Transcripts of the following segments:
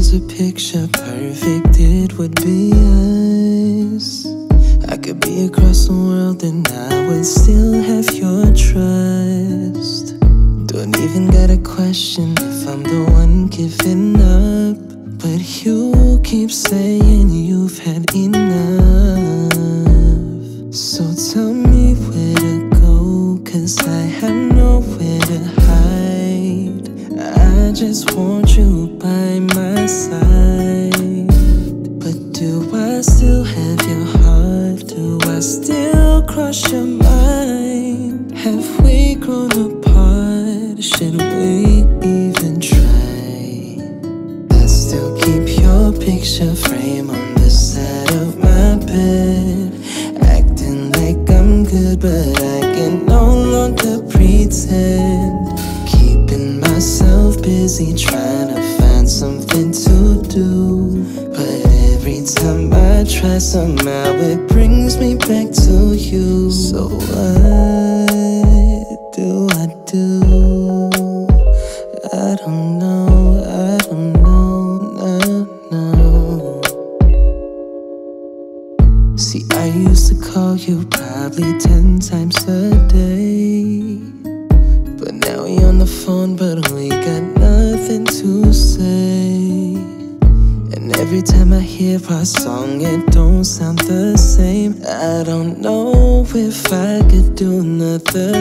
was a picture perfect, it would be us. I could be across the world and I would still have your trust. Don't even gotta question if I'm the one giving up, but you keep saying you've had enough. So tell me where to go, 'cause I have nowhere to hide. I just want you by my side. But do I still have your heart? Do I still cross your mind? Have we grown apart? Should we even try? I still keep your picture frame on the side of my bed, acting like I'm good, but I can no longer pretend. Keeping myself busy trying to find something to do, but every time I try, somehow it brings me back to you. So what do I do? I don't know, no. See, I used to call you probably 10 times a day, but now we on the phone, but we got nothing to say. And every time I hear our song, it don't sound the same. I don't know if I could do another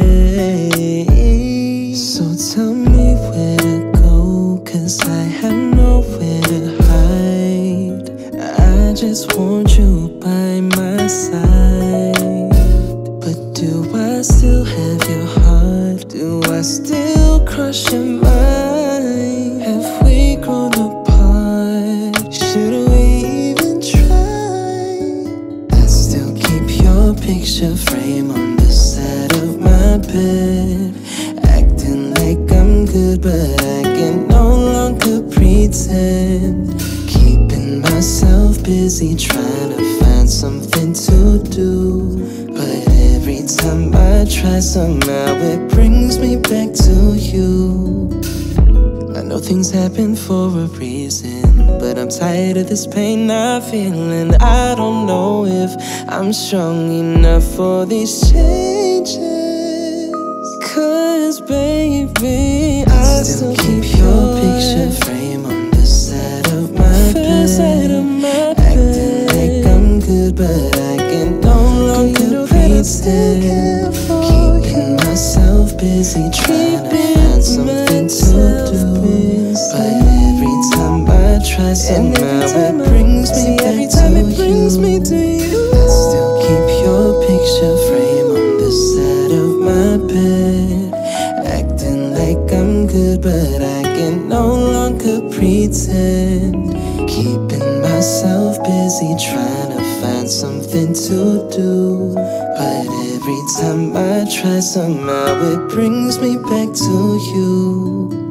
day. So tell me where to go, 'cause I have nowhere to hide. I just want you by my side. But do I still have your heart? Do I still cross your mind? Have we grown apart? Should we even try? I still keep your picture frame on the side of my bed, acting like I'm good, but I can no longer pretend. Keeping myself busy trying to find something to do, but every time I try, somehow it brings me back to you. I know things happen for a reason, but I'm tired of this pain I feel, and I don't know if I'm strong enough for these changes. 'Cause baby, I still keep your picture frame on the side of my bed, acting like I'm good, but I can no longer pretend. Keeping myself busy trying to find something to do, but every time I try, somehow it brings me back to you. I still keep your picture frame on the side of my bed, acting like I'm good, but I can no longer pretend. Keeping myself busy trying to find something to do, but every time I try, somehow it brings me back to you.